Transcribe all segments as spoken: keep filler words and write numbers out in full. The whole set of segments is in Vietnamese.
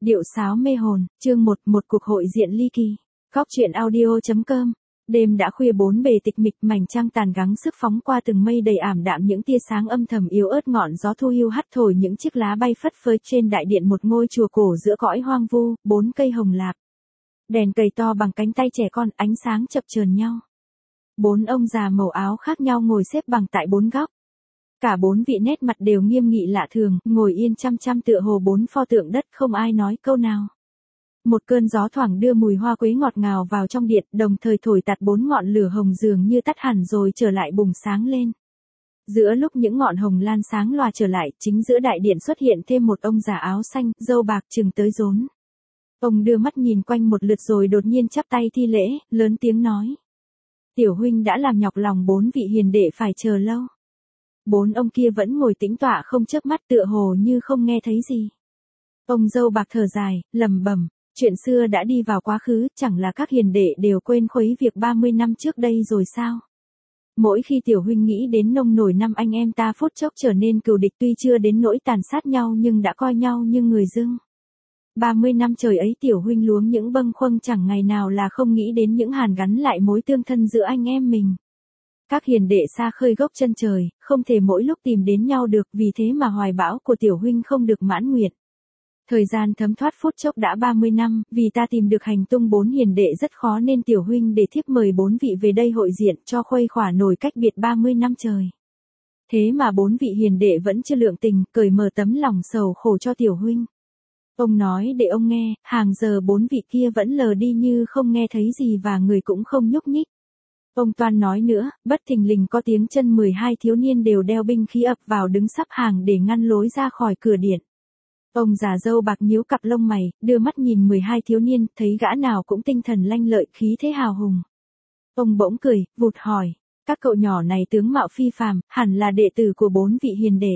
Điệu sáo mê hồn, chương một, một cuộc hội diện ly kỳ. Góc truyện audio chấm com. Đêm đã khuya bốn bề tịch mịch, mảnh trăng tàn gắng sức phóng qua từng mây đầy ảm đạm những tia sáng âm thầm yếu ớt, ngọn gió thu hiu hắt thổi những chiếc lá bay phất phới trên đại điện một ngôi chùa cổ giữa cõi hoang vu, bốn cây hồng lạp. Đèn cầy to bằng cánh tay trẻ con, ánh sáng chập chờn nhau. Bốn ông già màu áo khác nhau ngồi xếp bằng tại bốn góc. Cả bốn vị nét mặt đều nghiêm nghị lạ thường, ngồi yên chăm chăm tựa hồ bốn pho tượng đất, không ai nói câu nào. Một cơn gió thoảng đưa mùi hoa quế ngọt ngào vào trong điện, đồng thời thổi tạt bốn ngọn lửa hồng dường như tắt hẳn rồi trở lại bùng sáng lên. Giữa lúc những ngọn hồng lan sáng loà trở lại, chính giữa đại điện xuất hiện thêm một ông già áo xanh, râu bạc chừng tới rốn. Ông đưa mắt nhìn quanh một lượt rồi đột nhiên chắp tay thi lễ, lớn tiếng nói: "Tiểu huynh đã làm nhọc lòng bốn vị hiền đệ phải chờ lâu." Bốn ông kia vẫn ngồi tĩnh tọa không chớp mắt, tựa hồ như không nghe thấy gì. Ông râu bạc thở dài, lẩm bẩm: "Chuyện xưa đã đi vào quá khứ, chẳng là các hiền đệ đều quên khuấy việc ba mươi năm trước đây rồi sao? Mỗi khi tiểu huynh nghĩ đến nông nổi năm anh em ta phút chốc trở nên cừu địch, tuy chưa đến nỗi tàn sát nhau nhưng đã coi nhau như người dưng. ba mươi năm trời ấy tiểu huynh luống những bâng khuâng, chẳng ngày nào là không nghĩ đến những hàn gắn lại mối tương thân giữa anh em mình. Các hiền đệ xa khơi gốc chân trời, không thể mỗi lúc tìm đến nhau được, vì thế mà hoài bão của tiểu huynh không được mãn nguyện. Thời gian thấm thoát phút chốc đã ba mươi năm, vì ta tìm được hành tung bốn hiền đệ rất khó nên tiểu huynh để thiếp mời bốn vị về đây hội diện cho khuây khỏa nổi cách biệt ba mươi năm trời. Thế mà bốn vị hiền đệ vẫn chưa lượng tình, cởi mở tấm lòng sầu khổ cho tiểu huynh." Ông nói để ông nghe, hàng giờ bốn vị kia vẫn lờ đi như không nghe thấy gì và người cũng không nhúc nhích. Ông toan nói nữa, bất thình lình có tiếng chân mười hai thiếu niên đều đeo binh khí ập vào đứng sắp hàng để ngăn lối ra khỏi cửa điện. Ông già râu bạc nhíu cặp lông mày, đưa mắt nhìn mười hai thiếu niên, thấy gã nào cũng tinh thần lanh lợi, khí thế hào hùng. Ông bỗng cười, vụt hỏi: "Các cậu nhỏ này tướng mạo phi phàm, hẳn là đệ tử của bốn vị hiền đệ."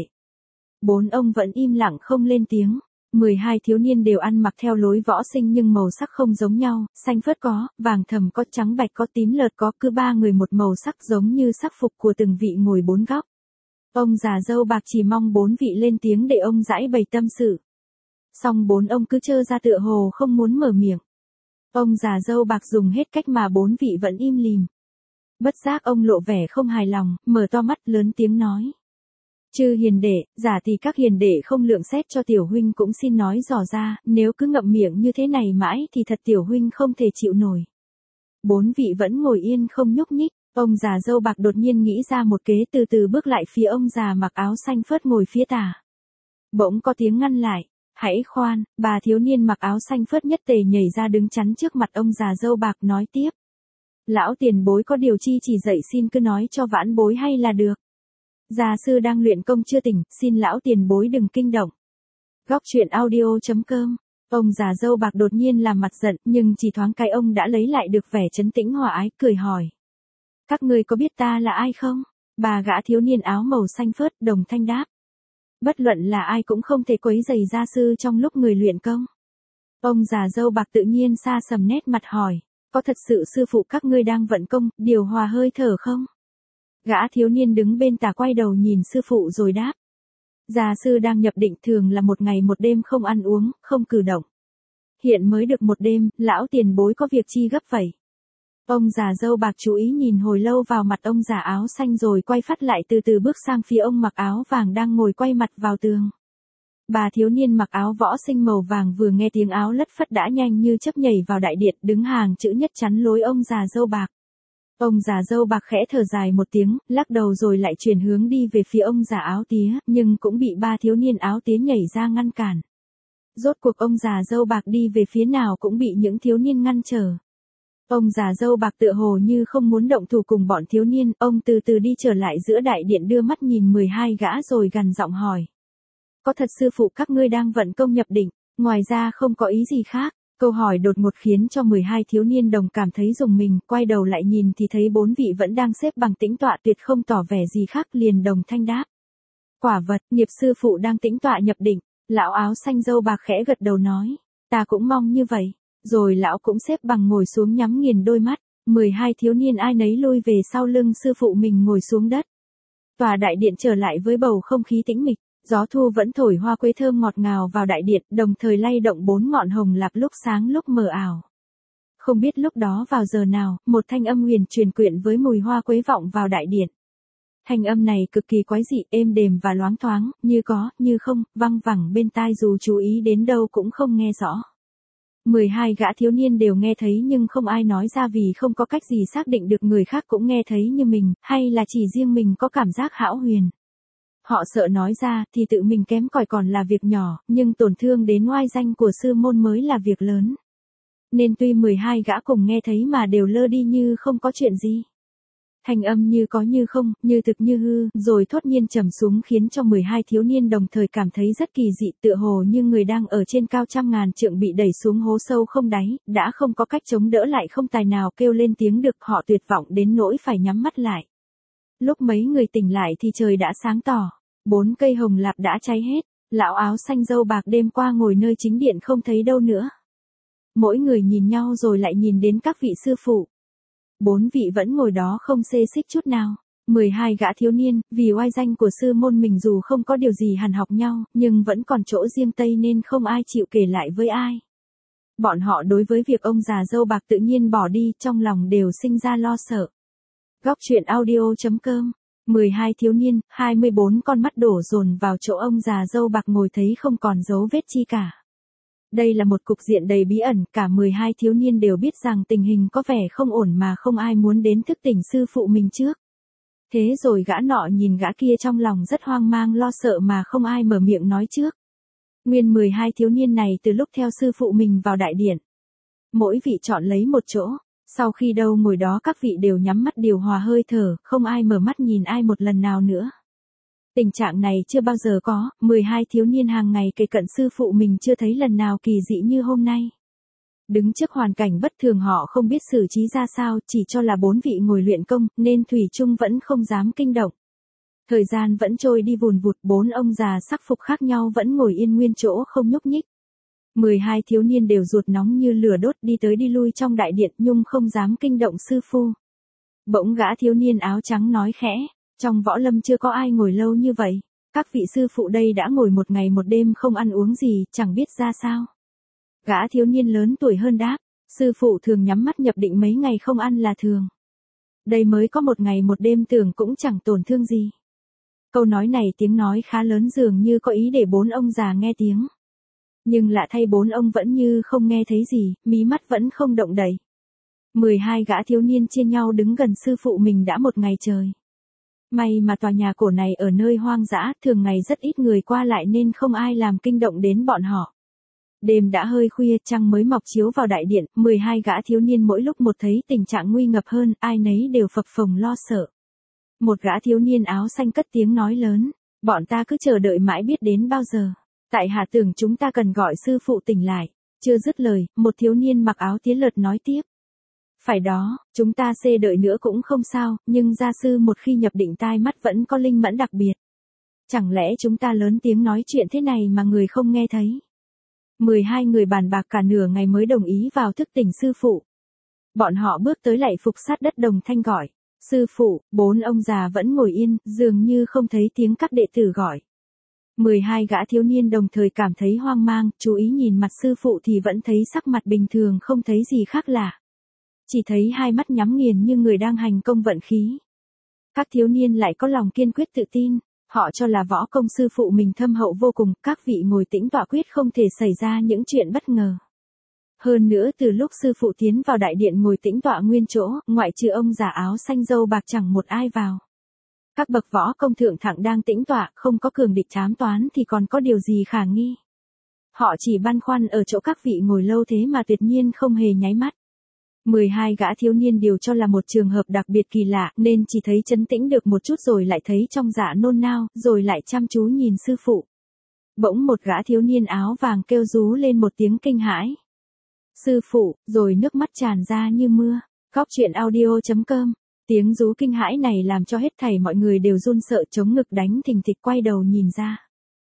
Bốn ông vẫn im lặng không lên tiếng. mười hai thiếu niên đều ăn mặc theo lối võ sinh nhưng màu sắc không giống nhau, xanh phớt có, vàng thầm có, trắng bạch có, tím lợt có, cứ ba người một màu sắc giống như sắc phục của từng vị ngồi bốn góc. Ông già râu bạc chỉ mong bốn vị lên tiếng để ông giải bày tâm sự. Song bốn ông cứ trơ ra tựa hồ không muốn mở miệng. Ông già râu bạc dùng hết cách mà bốn vị vẫn im lìm. Bất giác ông lộ vẻ không hài lòng, mở to mắt lớn tiếng nói: "Chư hiền đệ, giả thì các hiền đệ không lượng xét cho tiểu huynh cũng xin nói rõ ra, nếu cứ ngậm miệng như thế này mãi thì thật tiểu huynh không thể chịu nổi." Bốn vị vẫn ngồi yên không nhúc nhích. Ông già râu bạc đột nhiên nghĩ ra một kế, từ từ bước lại phía ông già mặc áo xanh phớt ngồi phía tả. Bỗng có tiếng ngăn lại: "Hãy khoan!" Bà thiếu niên mặc áo xanh phớt nhất tề nhảy ra đứng chắn trước mặt ông già râu bạc nói tiếp: "Lão tiền bối có điều chi chỉ dạy xin cứ nói cho vãn bối hay là được. Gia sư đang luyện công chưa tỉnh, xin lão tiền bối đừng kinh động." Góc truyện audio chấm com. Ông già râu bạc đột nhiên làm mặt giận, nhưng chỉ thoáng cái ông đã lấy lại được vẻ trấn tĩnh hòa ái, cười hỏi: "Các ngươi có biết ta là ai không?" Bà gã thiếu niên áo màu xanh phớt đồng thanh đáp: "Bất luận là ai cũng không thể quấy rầy gia sư trong lúc người luyện công." Ông già râu bạc tự nhiên xa sầm nét mặt hỏi: "Có thật sự sư phụ các ngươi đang vận công, điều hòa hơi thở không?" Gã thiếu niên đứng bên tả quay đầu nhìn sư phụ rồi đáp: "Gia sư đang nhập định, thường là một ngày một đêm không ăn uống, không cử động. Hiện mới được một đêm, lão tiền bối có việc chi gấp vậy?" Ông già râu bạc chú ý nhìn hồi lâu vào mặt ông già áo xanh rồi quay phát lại từ từ bước sang phía ông mặc áo vàng đang ngồi quay mặt vào tường. Bà thiếu niên mặc áo võ sinh màu vàng vừa nghe tiếng áo lất phất đã nhanh như chớp nhảy vào đại điện, đứng hàng chữ nhất chắn lối ông già râu bạc. Ông già râu bạc khẽ thở dài một tiếng, lắc đầu rồi lại chuyển hướng đi về phía ông già áo tía, nhưng cũng bị ba thiếu niên áo tía nhảy ra ngăn cản. Rốt cuộc ông già râu bạc đi về phía nào cũng bị những thiếu niên ngăn trở. Ông già râu bạc tựa hồ như không muốn động thủ cùng bọn thiếu niên, ông từ từ đi trở lại giữa đại điện, đưa mắt nhìn mười hai gã rồi gằn giọng hỏi: "Có thật sư phụ các ngươi đang vận công nhập định, ngoài ra không có ý gì khác?" Câu hỏi đột ngột khiến cho mười hai thiếu niên đồng cảm thấy rùng mình, quay đầu lại nhìn thì thấy bốn vị vẫn đang xếp bằng tĩnh tọa tuyệt không tỏ vẻ gì khác, liền đồng thanh đáp: "Quả vật, nghiệp sư phụ đang tĩnh tọa nhập định." Lão áo xanh râu bạc khẽ gật đầu nói: "Ta cũng mong như vậy." Rồi lão cũng xếp bằng ngồi xuống nhắm nghiền đôi mắt. mười hai thiếu niên ai nấy lui về sau lưng sư phụ mình ngồi xuống đất. Tòa đại điện trở lại với bầu không khí tĩnh mịch. Gió thu vẫn thổi hoa quế thơm ngọt ngào vào đại điện, đồng thời lay động bốn ngọn hồng lạp lúc sáng lúc mờ ảo. Không biết lúc đó vào giờ nào, một thanh âm huyền truyền quyện với mùi hoa quế vọng vào đại điện. Thanh âm này cực kỳ quái dị, êm đềm và loáng thoáng, như có, như không, văng vẳng bên tai dù chú ý đến đâu cũng không nghe rõ. mười hai gã thiếu niên đều nghe thấy nhưng không ai nói ra vì không có cách gì xác định được người khác cũng nghe thấy như mình, hay là chỉ riêng mình có cảm giác hão huyền. Họ sợ nói ra thì tự mình kém cỏi còn là việc nhỏ, nhưng tổn thương đến oai danh của sư môn mới là việc lớn. Nên tuy mười hai gã cùng nghe thấy mà đều lơ đi như không có chuyện gì. Thanh âm như có như không, như thực như hư, rồi thốt nhiên trầm xuống khiến cho mười hai thiếu niên đồng thời cảm thấy rất kỳ dị, tựa hồ như người đang ở trên cao trăm ngàn trượng bị đẩy xuống hố sâu không đáy, đã không có cách chống đỡ lại, không tài nào kêu lên tiếng được, họ tuyệt vọng đến nỗi phải nhắm mắt lại. Lúc mấy người tỉnh lại thì trời đã sáng tỏ, bốn cây hồng lạp đã cháy hết, lão áo xanh râu bạc đêm qua ngồi nơi chính điện không thấy đâu nữa. Mỗi người nhìn nhau rồi lại nhìn đến các vị sư phụ. Bốn vị vẫn ngồi đó không xê xích chút nào. mười hai gã thiếu niên, vì oai danh của sư môn mình dù không có điều gì hằn học nhau, nhưng vẫn còn chỗ riêng tây nên không ai chịu kể lại với ai. Bọn họ đối với việc ông già râu bạc tự nhiên bỏ đi, trong lòng đều sinh ra lo sợ. Góc truyện audio chấm com. mười hai thiếu niên, hai mươi bốn con mắt đổ dồn vào chỗ ông già râu bạc ngồi thấy không còn dấu vết chi cả. Đây là một cục diện đầy bí ẩn, cả mười hai thiếu niên đều biết rằng tình hình có vẻ không ổn mà không ai muốn đến thức tỉnh sư phụ mình trước. Thế rồi gã nọ nhìn gã kia trong lòng rất hoang mang lo sợ mà không ai mở miệng nói trước. Nguyên mười hai thiếu niên này từ lúc theo sư phụ mình vào đại điện. Mỗi vị chọn lấy một chỗ, sau khi đâu ngồi đó các vị đều nhắm mắt điều hòa hơi thở, không ai mở mắt nhìn ai một lần nào nữa. Tình trạng này chưa bao giờ có, mười hai thiếu niên hàng ngày kề cận sư phụ mình chưa thấy lần nào kỳ dị như hôm nay. Đứng trước hoàn cảnh bất thường họ không biết xử trí ra sao, chỉ cho là bốn vị ngồi luyện công, nên thủy chung vẫn không dám kinh động. Thời gian vẫn trôi đi vùn vụt, bốn ông già sắc phục khác nhau vẫn ngồi yên nguyên chỗ không nhúc nhích. mười hai thiếu niên đều ruột nóng như lửa đốt đi tới đi lui trong đại điện nhưng không dám kinh động sư phụ. Bỗng gã thiếu niên áo trắng nói khẽ. Trong võ lâm chưa có ai ngồi lâu như vậy, các vị sư phụ đây đã ngồi một ngày một đêm không ăn uống gì, chẳng biết ra sao. Gã thiếu niên lớn tuổi hơn đáp, sư phụ thường nhắm mắt nhập định mấy ngày không ăn là thường. Đây mới có một ngày một đêm tưởng cũng chẳng tổn thương gì. Câu nói này tiếng nói khá lớn dường như có ý để bốn ông già nghe tiếng. Nhưng lạ thay bốn ông vẫn như không nghe thấy gì, mí mắt vẫn không động đậy. mười hai gã thiếu niên chia nhau đứng gần sư phụ mình đã một ngày trời. May mà tòa nhà cổ này ở nơi hoang dã, thường ngày rất ít người qua lại nên không ai làm kinh động đến bọn họ. Đêm đã hơi khuya, trăng mới mọc chiếu vào đại điện, mười hai gã thiếu niên mỗi lúc một thấy tình trạng nguy ngập hơn, ai nấy đều phập phồng lo sợ. Một gã thiếu niên áo xanh cất tiếng nói lớn, bọn ta cứ chờ đợi mãi biết đến bao giờ. Tại hạ tưởng chúng ta cần gọi sư phụ tỉnh lại. Chưa dứt lời, một thiếu niên mặc áo tía lợt nói tiếp. Phải đó, chúng ta xê đợi nữa cũng không sao, nhưng gia sư một khi nhập định tai mắt vẫn có linh mẫn đặc biệt. Chẳng lẽ chúng ta lớn tiếng nói chuyện thế này mà người không nghe thấy? mười hai người bàn bạc cả nửa ngày mới đồng ý vào thức tỉnh sư phụ. Bọn họ bước tới lạy phục sát đất đồng thanh gọi. Sư phụ, bốn ông già vẫn ngồi yên, dường như không thấy tiếng các đệ tử gọi. mười hai gã thiếu niên đồng thời cảm thấy hoang mang, chú ý nhìn mặt sư phụ thì vẫn thấy sắc mặt bình thường không thấy gì khác lạ. Chỉ thấy hai mắt nhắm nghiền như người đang hành công vận khí. Các thiếu niên lại có lòng kiên quyết tự tin, họ cho là võ công sư phụ mình thâm hậu vô cùng, các vị ngồi tĩnh tọa quyết không thể xảy ra những chuyện bất ngờ. Hơn nữa từ lúc sư phụ tiến vào đại điện ngồi tĩnh tọa nguyên chỗ, ngoại trừ ông già áo xanh râu bạc chẳng một ai vào. Các bậc võ công thượng thặng đang tĩnh tọa, không có cường địch ám toán thì còn có điều gì khả nghi. Họ chỉ băn khoăn ở chỗ các vị ngồi lâu thế mà tuyệt nhiên không hề nháy mắt. mười hai gã thiếu niên đều cho là một trường hợp đặc biệt kỳ lạ nên chỉ thấy trấn tĩnh được một chút rồi lại thấy trong dạ nôn nao, rồi lại chăm chú nhìn sư phụ. Bỗng một gã thiếu niên áo vàng kêu rú lên một tiếng kinh hãi. Sư phụ, rồi nước mắt tràn ra như mưa. Góc truyện audio chấm com. Tiếng rú kinh hãi này làm cho hết thảy mọi người đều run sợ chống ngực đánh thình thịch quay đầu nhìn ra.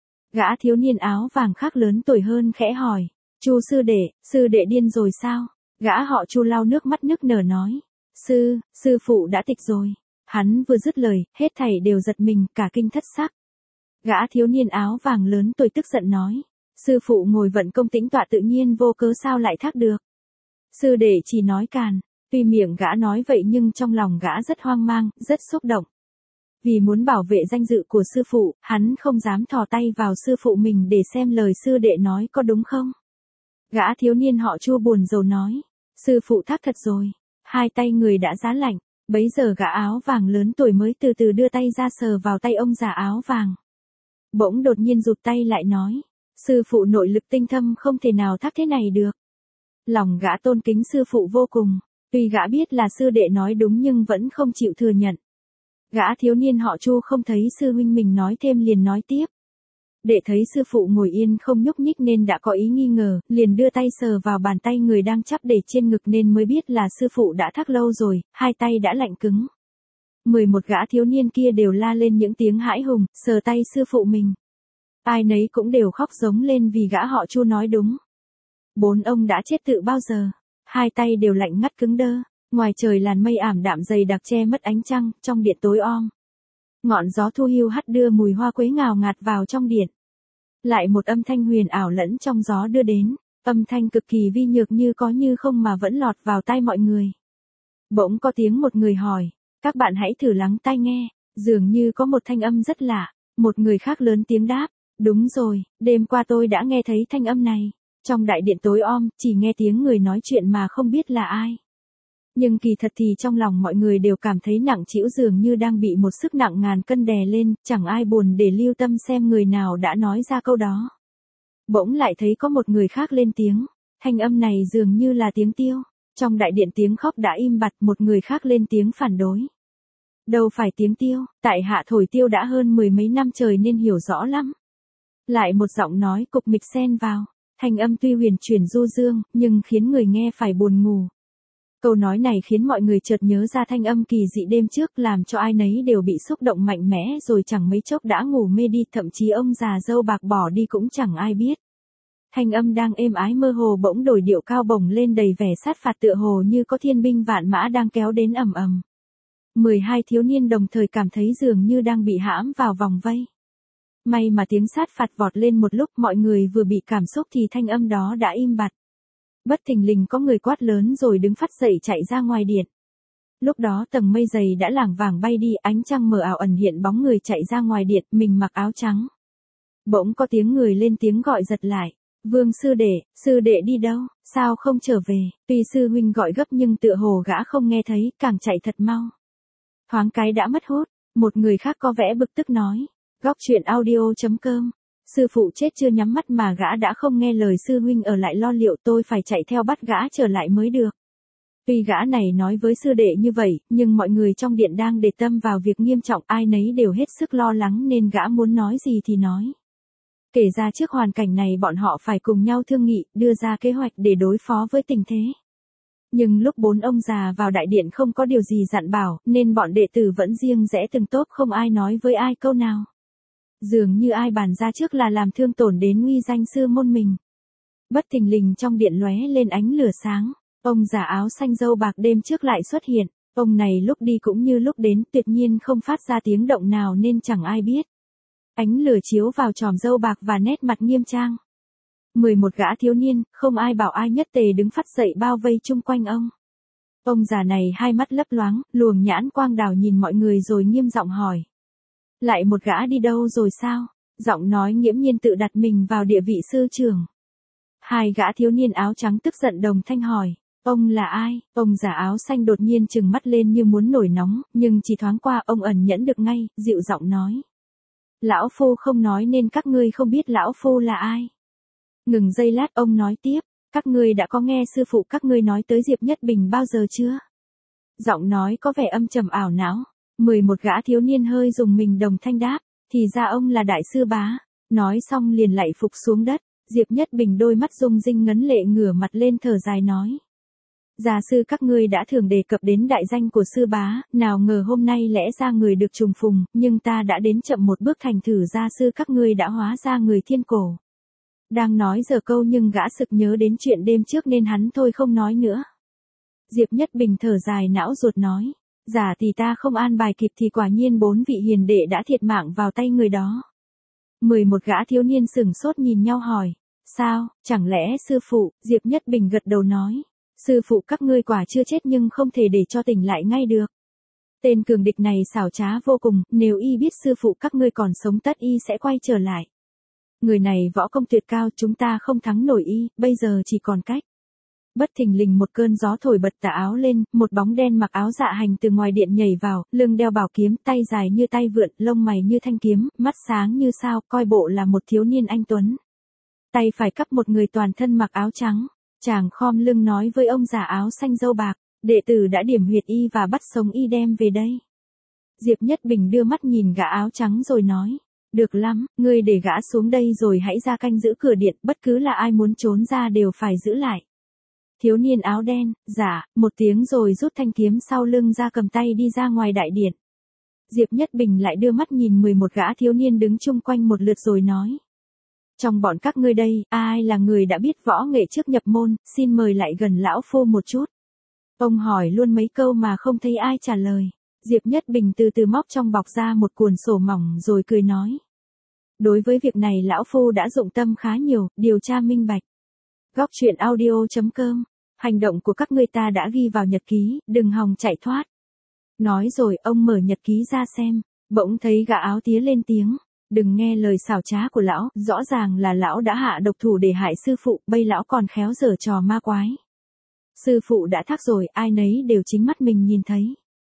Gã thiếu niên áo vàng khác lớn tuổi hơn khẽ hỏi. Chu sư đệ, sư đệ điên rồi sao? Gã họ Chu lau nước mắt nức nở nói. Sư, sư phụ đã tịch rồi. Hắn vừa dứt lời, hết thảy đều giật mình, cả kinh thất sắc. Gã thiếu niên áo vàng lớn tuổi tức giận nói. Sư phụ ngồi vận công tĩnh tọa tự nhiên vô cớ sao lại thác được. Sư đệ chỉ nói càn, tuy miệng gã nói vậy nhưng trong lòng gã rất hoang mang, rất xúc động. Vì muốn bảo vệ danh dự của sư phụ, hắn không dám thò tay vào sư phụ mình để xem lời sư đệ nói có đúng không. Gã thiếu niên họ Chu buồn rầu nói. Sư phụ thác thật rồi. Hai tay người đã giá lạnh. Bấy giờ gã áo vàng lớn tuổi mới từ từ đưa tay ra sờ vào tay ông già áo vàng. Bỗng đột nhiên rụt tay lại nói. Sư phụ nội lực tinh thâm không thể nào thác thế này được. Lòng gã tôn kính sư phụ vô cùng. Tuy gã biết là sư đệ nói đúng nhưng vẫn không chịu thừa nhận. Gã thiếu niên họ Chu không thấy sư huynh mình nói thêm liền nói tiếp. Để thấy sư phụ ngồi yên không nhúc nhích nên đã có ý nghi ngờ, liền đưa tay sờ vào bàn tay người đang chắp để trên ngực nên mới biết là sư phụ đã thác lâu rồi, hai tay đã lạnh cứng. Mười một gã thiếu niên kia đều la lên những tiếng hãi hùng, sờ tay sư phụ mình. Ai nấy cũng đều khóc giống lên vì gã họ Chu nói đúng. Bốn ông đã chết tự bao giờ, hai tay đều lạnh ngắt cứng đơ, ngoài trời làn mây ảm đạm dày đặc che mất ánh trăng, trong điện tối om. Ngọn gió thu hiu hắt đưa mùi hoa quế ngào ngạt vào trong điện. Lại một âm thanh huyền ảo lẫn trong gió đưa đến, âm thanh cực kỳ vi nhược như có như không mà vẫn lọt vào tai mọi người. Bỗng có tiếng một người hỏi, các bạn hãy thử lắng tai nghe, dường như có một thanh âm rất lạ, một người khác lớn tiếng đáp, đúng rồi, đêm qua tôi đã nghe thấy thanh âm này, trong đại điện tối om, chỉ nghe tiếng người nói chuyện mà không biết là ai. Nhưng kỳ thật thì trong lòng mọi người đều cảm thấy nặng trĩu dường như đang bị một sức nặng ngàn cân đè lên, chẳng ai buồn để lưu tâm xem người nào đã nói ra câu đó. Bỗng lại thấy có một người khác lên tiếng, thanh âm này dường như là tiếng Tiêu, trong đại điện tiếng khóc đã im bặt, một người khác lên tiếng phản đối. Đâu phải tiếng Tiêu, tại hạ thổi tiêu đã hơn mười mấy năm trời nên hiểu rõ lắm. Lại một giọng nói cục mịch xen vào, thanh âm tuy huyền chuyển du dương, nhưng khiến người nghe phải buồn ngủ. Câu nói này khiến mọi người chợt nhớ ra thanh âm kỳ dị đêm trước làm cho ai nấy đều bị xúc động mạnh mẽ rồi chẳng mấy chốc đã ngủ mê đi, thậm chí ông già râu bạc bỏ đi cũng chẳng ai biết. Thanh âm đang êm ái mơ hồ bỗng đổi điệu cao bổng lên đầy vẻ sát phạt tựa hồ như có thiên binh vạn mã đang kéo đến ầm ầm. Mười hai thiếu niên đồng thời cảm thấy dường như đang bị hãm vào vòng vây. May mà tiếng sát phạt vọt lên một lúc mọi người vừa bị cảm xúc thì thanh âm đó đã im bặt. Bất thình lình có người quát lớn rồi đứng phắt dậy chạy ra ngoài điện. Lúc đó tầng mây dày đã lảng vảng bay đi, ánh trăng mờ ảo ẩn hiện bóng người chạy ra ngoài điện, mình mặc áo trắng. Bỗng có tiếng người lên tiếng gọi giật lại. Vương sư đệ, sư đệ đi đâu, sao không trở về? Tuy sư huynh gọi gấp nhưng tựa hồ gã không nghe thấy, càng chạy thật mau. Thoáng cái đã mất hút, một người khác có vẻ bực tức nói. Góc truyện audio chấm com. Sư phụ chết chưa nhắm mắt mà gã đã không nghe lời sư huynh ở lại lo liệu, tôi phải chạy theo bắt gã trở lại mới được. Tuy gã này nói với sư đệ như vậy, nhưng mọi người trong điện đang để tâm vào việc nghiêm trọng, ai nấy đều hết sức lo lắng nên gã muốn nói gì thì nói. Kể ra trước hoàn cảnh này bọn họ phải cùng nhau thương nghị, đưa ra kế hoạch để đối phó với tình thế. Nhưng lúc bốn ông già vào đại điện không có điều gì dặn bảo, nên bọn đệ tử vẫn riêng rẽ từng tốp không ai nói với ai câu nào. Dường như ai bàn ra trước là làm thương tổn đến uy danh sư môn mình. Bất thình lình trong điện lóe lên ánh lửa sáng, ông già áo xanh râu bạc đêm trước lại xuất hiện, ông này lúc đi cũng như lúc đến tuyệt nhiên không phát ra tiếng động nào nên chẳng ai biết. Ánh lửa chiếu vào tròm râu bạc và nét mặt nghiêm trang. Mười một gã thiếu niên, không ai bảo ai nhất tề đứng phắt dậy bao vây chung quanh ông. Ông già này hai mắt lấp loáng, luồng nhãn quang đào nhìn mọi người rồi nghiêm giọng hỏi. Lại một gã đi đâu rồi sao? Giọng nói nghiễm nhiên tự đặt mình vào địa vị sư trưởng. Hai gã thiếu niên áo trắng tức giận đồng thanh hỏi. Ông là ai? Ông già áo xanh đột nhiên trừng mắt lên như muốn nổi nóng, nhưng chỉ thoáng qua ông ẩn nhẫn được ngay, dịu giọng nói. Lão phu không nói nên các ngươi không biết lão phu là ai. Ngừng giây lát ông nói tiếp, các ngươi đã có nghe sư phụ các ngươi nói tới Diệp Nhất Bình bao giờ chưa? Giọng nói có vẻ âm trầm ảo não. Mười một gã thiếu niên hơi dùng mình đồng thanh đáp, thì ra ông là đại sư bá. Nói xong liền lạy phục xuống đất, Diệp Nhất Bình đôi mắt rung rinh ngấn lệ ngửa mặt lên thở dài nói. Gia sư các ngươi đã thường đề cập đến đại danh của sư bá, nào ngờ hôm nay lẽ ra người được trùng phùng, nhưng ta đã đến chậm một bước thành thử gia sư các ngươi đã hóa ra người thiên cổ. Đang nói giờ câu nhưng gã sực nhớ đến chuyện đêm trước nên hắn thôi không nói nữa. Diệp Nhất Bình thở dài não ruột nói. Giả thì ta không an bài kịp thì quả nhiên bốn vị hiền đệ đã thiệt mạng vào tay người đó. mười một gã thiếu niên sửng sốt nhìn nhau hỏi. Sao, chẳng lẽ sư phụ, Diệp Nhất Bình gật đầu nói. Sư phụ các ngươi quả chưa chết nhưng không thể để cho tỉnh lại ngay được. Tên cường địch này xảo trá vô cùng, nếu y biết sư phụ các ngươi còn sống tất y sẽ quay trở lại. Người này võ công tuyệt cao, chúng ta không thắng nổi y, bây giờ chỉ còn cách. Bất thình lình một cơn gió thổi bật tà áo lên, một bóng đen mặc áo dạ hành từ ngoài điện nhảy vào, lưng đeo bảo kiếm, tay dài như tay vượn, lông mày như thanh kiếm, mắt sáng như sao, coi bộ là một thiếu niên anh tuấn. Tay phải cắp một người toàn thân mặc áo trắng, chàng khom lưng nói với ông già áo xanh râu bạc, đệ tử đã điểm huyệt y và bắt sống y đem về đây. Diệp Nhất Bình đưa mắt nhìn gã áo trắng rồi nói, được lắm, ngươi để gã xuống đây rồi hãy ra canh giữ cửa điện, bất cứ là ai muốn trốn ra đều phải giữ lại. Thiếu niên áo đen, dạ, một tiếng rồi rút thanh kiếm sau lưng ra cầm tay đi ra ngoài đại điện. Diệp Nhất Bình lại đưa mắt nhìn mười một gã thiếu niên đứng chung quanh một lượt rồi nói. Trong bọn các ngươi đây, ai là người đã biết võ nghệ trước nhập môn, xin mời lại gần lão phu một chút. Ông hỏi luôn mấy câu mà không thấy ai trả lời. Diệp Nhất Bình từ từ móc trong bọc ra một cuốn sổ mỏng rồi cười nói. Đối với việc này lão phu đã dụng tâm khá nhiều, điều tra minh bạch. Góc truyện audio chấm com. Hành động của các ngươi ta đã ghi vào nhật ký, đừng hòng chạy thoát. Nói rồi ông mở nhật ký ra xem, bỗng thấy gã áo tía lên tiếng. Đừng nghe lời xảo trá của lão, rõ ràng là lão đã hạ độc thủ để hại sư phụ, bây lão còn khéo giở trò ma quái. Sư phụ đã thác rồi, ai nấy đều chính mắt mình nhìn thấy.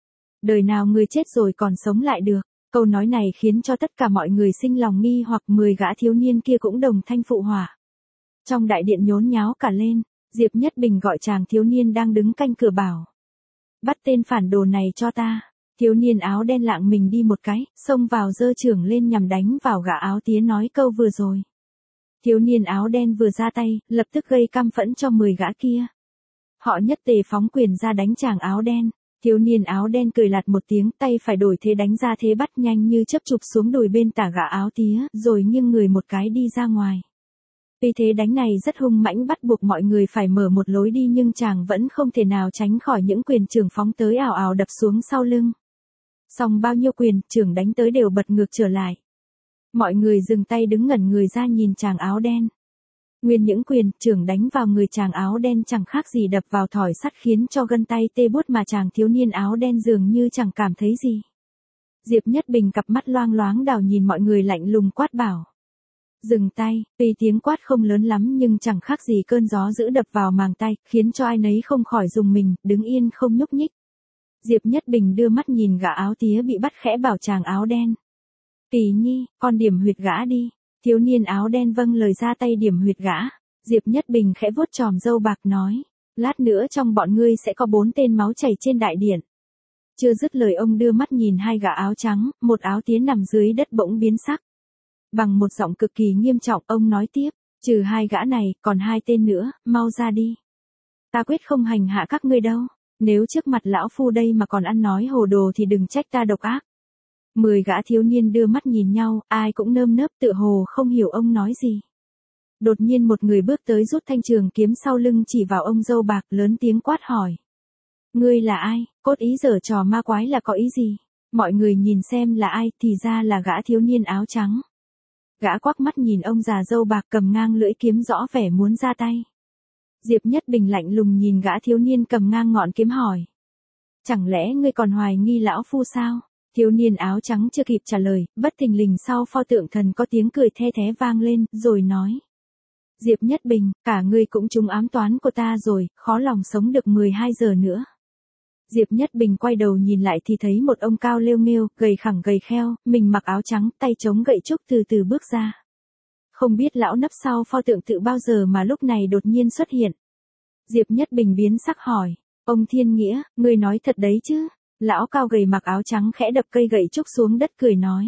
Đời nào người chết rồi còn sống lại được. Câu nói này khiến cho tất cả mọi người sinh lòng nghi hoặc mười gã thiếu niên kia cũng đồng thanh phụ họa. Trong đại điện nhốn nháo cả lên, Diệp Nhất Bình gọi chàng thiếu niên đang đứng canh cửa bảo. Bắt tên phản đồ này cho ta. Thiếu niên áo đen lạng mình đi một cái, xông vào giơ chưởng lên nhằm đánh vào gã áo tía nói câu vừa rồi. Thiếu niên áo đen vừa ra tay, lập tức gây căm phẫn cho mười gã kia. Họ nhất tề phóng quyền ra đánh chàng áo đen. Thiếu niên áo đen cười lạt một tiếng, tay phải đổi thế đánh ra thế bắt nhanh như chớp chụp xuống đùi bên tả gã áo tía, rồi nghiêng người một cái đi ra ngoài. Vì thế đánh này rất hung mãnh bắt buộc mọi người phải mở một lối đi nhưng chàng vẫn không thể nào tránh khỏi những quyền chưởng phóng tới ào ào đập xuống sau lưng. Xong bao nhiêu quyền, chưởng đánh tới đều bật ngược trở lại. Mọi người dừng tay đứng ngẩn người ra nhìn chàng áo đen. Nguyên những quyền, chưởng đánh vào người chàng áo đen chẳng khác gì đập vào thỏi sắt khiến cho gân tay tê buốt mà chàng thiếu niên áo đen dường như chẳng cảm thấy gì. Diệp Nhất Bình cặp mắt loang loáng đảo nhìn mọi người lạnh lùng quát bảo. Dừng tay, tuy tiếng quát không lớn lắm nhưng chẳng khác gì cơn gió dữ đập vào màng tay, khiến cho ai nấy không khỏi rùng mình, đứng yên không nhúc nhích. Diệp Nhất Bình đưa mắt nhìn gã áo tía bị bắt khẽ bảo chàng áo đen. Kỳ nhi, con điểm huyệt gã đi. Thiếu niên áo đen vâng lời ra tay điểm huyệt gã. Diệp Nhất Bình khẽ vuốt chòm râu bạc nói. Lát nữa trong bọn ngươi sẽ có bốn tên máu chảy trên đại điện. Chưa dứt lời ông đưa mắt nhìn hai gã áo trắng, một áo tía nằm dưới đất bỗng biến sắc. Bằng một giọng cực kỳ nghiêm trọng ông nói tiếp. Trừ hai gã này, còn hai tên nữa, mau ra đi. Ta quyết không hành hạ các ngươi đâu. Nếu trước mặt lão phu đây mà còn ăn nói hồ đồ thì đừng trách ta độc ác. Mười gã thiếu niên đưa mắt nhìn nhau, ai cũng nơm nớp tựa hồ không hiểu ông nói gì. Đột nhiên một người bước tới rút thanh trường kiếm sau lưng chỉ vào ông râu bạc lớn tiếng quát hỏi. Ngươi là ai, cốt ý giở trò ma quái là có ý gì? Mọi người nhìn xem là ai thì ra là gã thiếu niên áo trắng. Gã quắc mắt nhìn ông già râu bạc cầm ngang lưỡi kiếm rõ vẻ muốn ra tay. Diệp Nhất Bình lạnh lùng nhìn gã thiếu niên cầm ngang ngọn kiếm hỏi. Chẳng lẽ ngươi còn hoài nghi lão phu sao? Thiếu niên áo trắng chưa kịp trả lời, bất thình lình sau pho tượng thần có tiếng cười the thé vang lên, rồi nói. Diệp Nhất Bình, cả ngươi cũng trúng ám toán của ta rồi, khó lòng sống được mười hai giờ nữa. Diệp Nhất Bình quay đầu nhìn lại thì thấy một ông cao lêu nghêu, gầy khẳng gầy kheo, mình mặc áo trắng, tay chống gậy trúc từ từ bước ra. Không biết lão nấp sau pho tượng tự bao giờ mà lúc này đột nhiên xuất hiện. Diệp Nhất Bình biến sắc hỏi, ông Thiên Nghĩa, ngươi nói thật đấy chứ? Lão cao gầy mặc áo trắng khẽ đập cây gậy trúc xuống đất cười nói.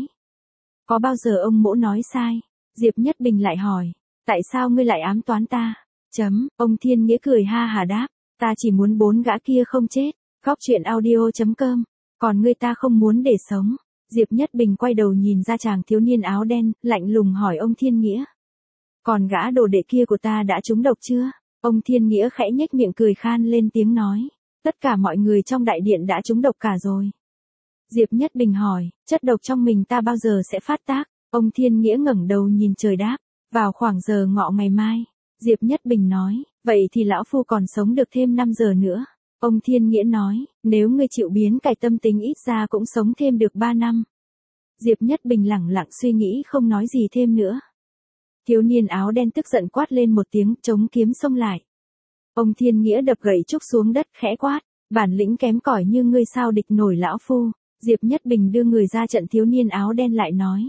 Có bao giờ ông mỗ nói sai? Diệp Nhất Bình lại hỏi, tại sao ngươi lại ám toán ta? Chấm, ông Thiên Nghĩa cười ha hà đáp, ta chỉ muốn bốn gã kia không chết. Góc truyện audio chấm com, còn ngươi ta không muốn để sống. Diệp Nhất Bình quay đầu nhìn ra chàng thiếu niên áo đen, lạnh lùng hỏi ông Thiên Nghĩa. Còn gã đồ đệ kia của ta đã trúng độc chưa? Ông Thiên Nghĩa khẽ nhếch miệng cười khan lên tiếng nói. Tất cả mọi người trong đại điện đã trúng độc cả rồi. Diệp Nhất Bình hỏi, chất độc trong mình ta bao giờ sẽ phát tác? Ông Thiên Nghĩa ngẩng đầu nhìn trời đáp, vào khoảng giờ ngọ ngày mai. Diệp Nhất Bình nói, vậy thì lão phu còn sống được thêm năm giờ nữa. Ông Thiên Nghĩa nói, nếu ngươi chịu biến cải tâm tính ít ra cũng sống thêm được ba năm. Diệp Nhất Bình lẳng lặng suy nghĩ không nói gì thêm nữa. Thiếu niên áo đen tức giận quát lên một tiếng, chống kiếm xông lại. Ông Thiên Nghĩa đập gậy trúc xuống đất khẽ quát, bản lĩnh kém cỏi như ngươi sao địch nổi lão phu. Diệp Nhất Bình đưa người ra trận, thiếu niên áo đen lại nói.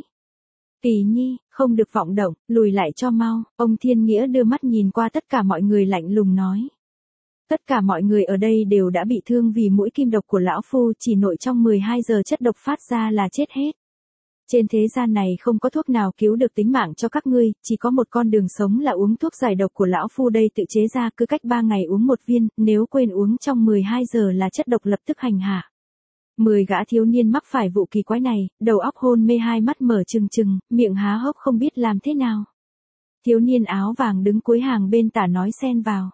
Kỳ nhi, không được vọng động, lùi lại cho mau. Ông Thiên Nghĩa đưa mắt nhìn qua tất cả mọi người lạnh lùng nói. Tất cả mọi người ở đây đều đã bị thương vì mũi kim độc của lão phu, chỉ nội trong mười hai giờ chất độc phát ra là chết hết. Trên thế gian này không có thuốc nào cứu được tính mạng cho các ngươi, chỉ có một con đường sống là uống thuốc giải độc của lão phu đây tự chế ra, cứ cách ba ngày uống một viên, nếu quên uống trong mười hai giờ là chất độc lập tức hành hạ. Mười gã thiếu niên mắc phải vụ kỳ quái này, đầu óc hôn mê, hai mắt mở trừng trừng, miệng há hốc không biết làm thế nào. Thiếu niên áo vàng đứng cuối hàng bên tả nói xen vào.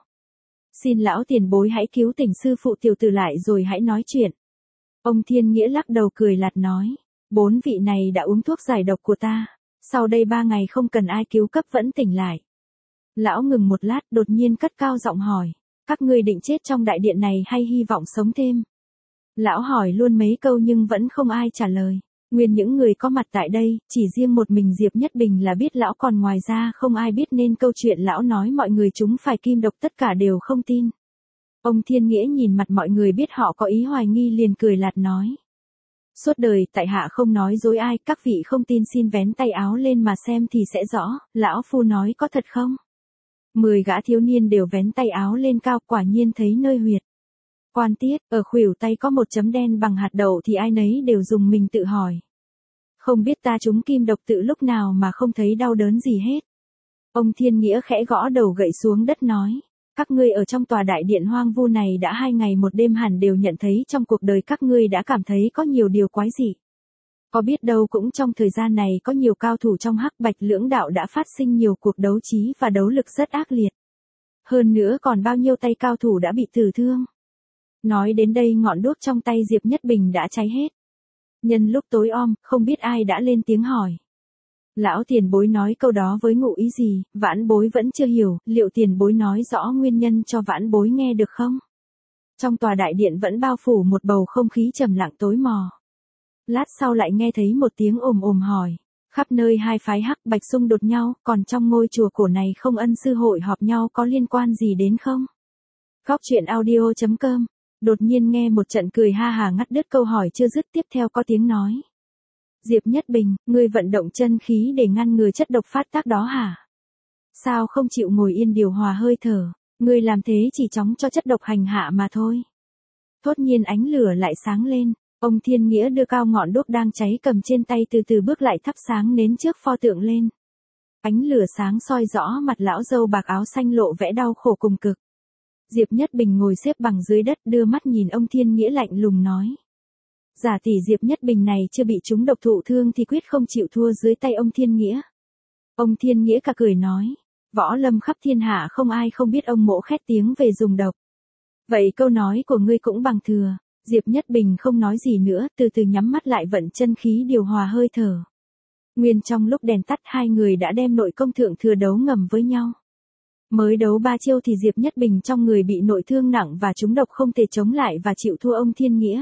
Xin lão tiền bối hãy cứu tỉnh sư phụ tiểu tử lại rồi hãy nói chuyện. Ông Thiên Nghĩa lắc đầu cười lạt nói. Bốn vị này đã uống thuốc giải độc của ta. Sau đây ba ngày không cần ai cứu cấp vẫn tỉnh lại. Lão ngừng một lát đột nhiên cất cao giọng hỏi. Các ngươi định chết trong đại điện này hay hy vọng sống thêm? Lão hỏi luôn mấy câu nhưng vẫn không ai trả lời. Nguyên những người có mặt tại đây, chỉ riêng một mình Diệp Nhất Bình là biết lão, còn ngoài ra không ai biết, nên câu chuyện lão nói mọi người chúng phải kim độc tất cả đều không tin. Ông Thiên Nghĩa nhìn mặt mọi người biết họ có ý hoài nghi liền cười lạt nói. Suốt đời tại hạ không nói dối ai, các vị không tin xin vén tay áo lên mà xem thì sẽ rõ, lão phu nói có thật không? Mười gã thiếu niên đều vén tay áo lên cao, quả nhiên thấy nơi huyệt. Quan tiết, ở khuỷu tay có một chấm đen bằng hạt đậu thì ai nấy đều dùng mình tự hỏi. Không biết ta trúng kim độc tự lúc nào mà không thấy đau đớn gì hết. Ông Thiên Nghĩa khẽ gõ đầu gậy xuống đất nói. Các ngươi ở trong tòa đại điện hoang vu này đã hai ngày một đêm hẳn đều nhận thấy trong cuộc đời các ngươi đã cảm thấy có nhiều điều quái dị. Có biết đâu cũng trong thời gian này có nhiều cao thủ trong hắc bạch lưỡng đạo đã phát sinh nhiều cuộc đấu trí và đấu lực rất ác liệt. Hơn nữa còn bao nhiêu tay cao thủ đã bị tử thương. Nói đến đây ngọn đuốc trong tay Diệp Nhất Bình đã cháy hết. Nhân lúc tối om, không biết ai đã lên tiếng hỏi. Lão tiền bối nói câu đó với ngụ ý gì, vãn bối vẫn chưa hiểu, liệu tiền bối nói rõ nguyên nhân cho vãn bối nghe được không? Trong tòa đại điện vẫn bao phủ một bầu không khí trầm lặng tối mò. Lát sau lại nghe thấy một tiếng ồm ồm hỏi. Khắp nơi hai phái hắc bạch xung đột nhau, còn trong ngôi chùa cổ này không ân sư hội họp nhau có liên quan gì đến không? Góc truyện audio chấm com. Đột nhiên nghe một trận cười ha hà ngắt đứt câu hỏi chưa dứt, tiếp theo có tiếng nói. Diệp Nhất Bình, ngươi vận động chân khí để ngăn ngừa chất độc phát tác đó hả? Sao không chịu ngồi yên điều hòa hơi thở, ngươi làm thế chỉ chóng cho chất độc hành hạ mà thôi. Thốt nhiên ánh lửa lại sáng lên, ông Thiên Nghĩa đưa cao ngọn đuốc đang cháy cầm trên tay từ từ bước lại thắp sáng nến trước pho tượng lên. Ánh lửa sáng soi rõ mặt lão dâu bạc áo xanh lộ vẻ đau khổ cùng cực. Diệp Nhất Bình ngồi xếp bằng dưới đất đưa mắt nhìn ông Thiên Nghĩa lạnh lùng nói. Giả tỷ Diệp Nhất Bình này chưa bị trúng độc thụ thương thì quyết không chịu thua dưới tay ông Thiên Nghĩa. Ông Thiên Nghĩa cả cười nói. Võ lâm khắp thiên hạ không ai không biết ông mỗ khét tiếng về dùng độc. Vậy câu nói của ngươi cũng bằng thừa. Diệp Nhất Bình không nói gì nữa, từ từ nhắm mắt lại vận chân khí điều hòa hơi thở. Nguyên trong lúc đèn tắt hai người đã đem nội công thượng thừa đấu ngầm với nhau. Mới đấu ba chiêu thì Diệp Nhất Bình trong người bị nội thương nặng và trúng độc không thể chống lại và chịu thua ông Thiên Nghĩa.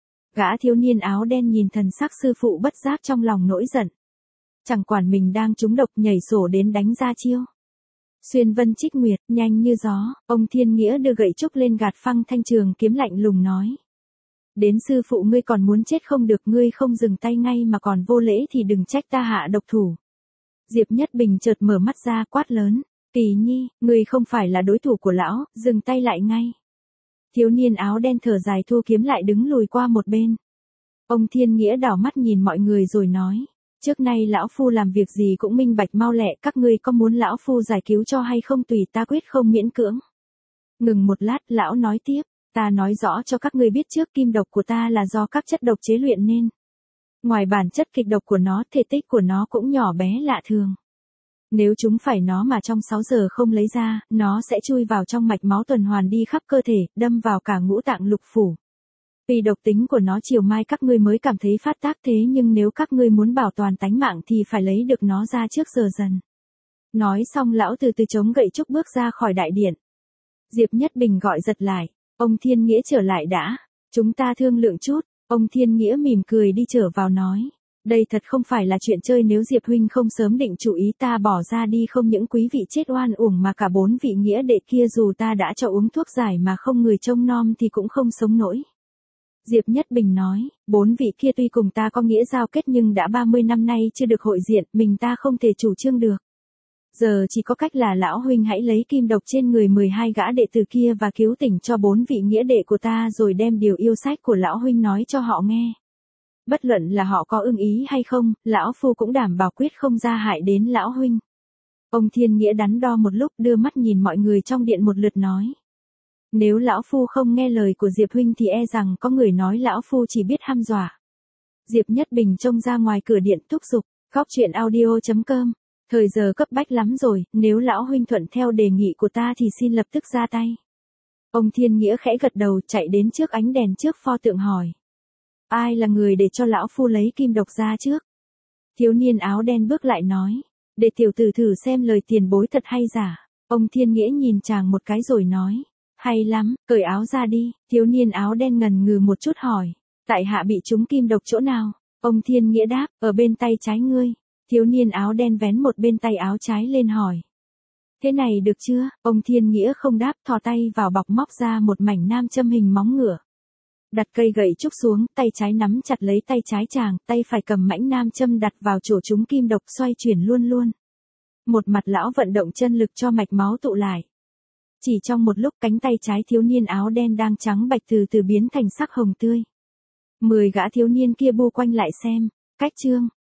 Gã thiếu niên áo đen nhìn thần sắc sư phụ bất giác trong lòng nổi giận. Chẳng quản mình đang trúng độc nhảy sổ đến đánh ra chiêu. Xuyên vân trích nguyệt, nhanh như gió, ông Thiên Nghĩa đưa gậy trúc lên gạt phăng thanh trường kiếm lạnh lùng nói. Đến sư phụ ngươi còn muốn chết không được, ngươi không dừng tay ngay mà còn vô lễ thì đừng trách ta hạ độc thủ. Diệp Nhất Bình chợt mở mắt ra quát lớn. Kỳ nhi, ngươi không phải là đối thủ của lão, dừng tay lại ngay. Thiếu niên áo đen thở dài thu kiếm lại đứng lùi qua một bên. Ông Thiên Nghĩa đảo mắt nhìn mọi người rồi nói. Trước nay lão phu làm việc gì cũng minh bạch mau lẹ, các ngươi có muốn lão phu giải cứu cho hay không tùy ta quyết không miễn cưỡng. Ngừng một lát lão nói tiếp. Ta nói rõ cho các ngươi biết trước, kim độc của ta là do các chất độc chế luyện nên. Ngoài bản chất kịch độc của nó, thể tích của nó cũng nhỏ bé lạ thường. Nếu chúng phải nó mà trong sáu giờ không lấy ra, nó sẽ chui vào trong mạch máu tuần hoàn đi khắp cơ thể, đâm vào cả ngũ tạng lục phủ. Vì độc tính của nó chiều mai các ngươi mới cảm thấy phát tác, thế nhưng nếu các ngươi muốn bảo toàn tánh mạng thì phải lấy được nó ra trước giờ dần. Nói xong lão từ từ chống gậy trúc bước ra khỏi đại điện. Diệp Nhất Bình gọi giật lại, ông Thiên Nghĩa trở lại đã, chúng ta thương lượng chút. Ông Thiên Nghĩa mỉm cười đi trở vào nói, đây thật không phải là chuyện chơi, nếu Diệp huynh không sớm định chủ ý ta bỏ ra đi, không những quý vị chết oan uổng mà cả bốn vị nghĩa đệ kia dù ta đã cho uống thuốc giải mà không người trông nom thì cũng không sống nổi. Diệp Nhất Bình nói, bốn vị kia tuy cùng ta có nghĩa giao kết nhưng đã ba mươi năm nay chưa được hội diện, mình ta không thể chủ trương được. Giờ chỉ có cách là lão huynh hãy lấy kim độc trên người mười hai gã đệ tử kia và cứu tỉnh cho bốn vị nghĩa đệ của ta, rồi đem điều yêu sách của lão huynh nói cho họ nghe. Bất luận là họ có ưng ý hay không, lão phu cũng đảm bảo quyết không ra hại đến lão huynh. Ông Thiên Nghĩa đắn đo một lúc, đưa mắt nhìn mọi người trong điện một lượt nói. Nếu lão phu không nghe lời của Diệp huynh thì e rằng có người nói lão phu chỉ biết hăm dọa. Diệp Nhất Bình trông ra ngoài cửa điện thúc giục, góc truyện audio chấm com. Thời giờ cấp bách lắm rồi, nếu lão huynh thuận theo đề nghị của ta thì xin lập tức ra tay. Ông Thiên Nghĩa khẽ gật đầu, chạy đến trước ánh đèn trước pho tượng hỏi. Ai là người để cho lão phu lấy kim độc ra trước? Thiếu niên áo đen bước lại nói. Để tiểu tử thử xem lời tiền bối thật hay giả. Ông Thiên Nghĩa nhìn chàng một cái rồi nói. Hay lắm, cởi áo ra đi. Thiếu niên áo đen ngần ngừ một chút hỏi. Tại hạ bị trúng kim độc chỗ nào? Ông Thiên Nghĩa đáp, ở bên tay trái ngươi. Thiếu niên áo đen vén một bên tay áo trái lên hỏi. Thế này được chưa? Ông Thiên Nghĩa không đáp, thò tay vào bọc móc ra một mảnh nam châm hình móng ngựa. Đặt cây gậy trúc xuống, tay trái nắm chặt lấy tay trái chàng, tay phải cầm mảnh nam châm đặt vào chỗ trúng kim độc, xoay chuyển luôn luôn. Một mặt lão vận động chân lực cho mạch máu tụ lại. Chỉ trong một lúc, cánh tay trái thiếu niên áo đen đang trắng bạch từ từ biến thành sắc hồng tươi. Mười gã thiếu niên kia bu quanh lại xem. Cách chương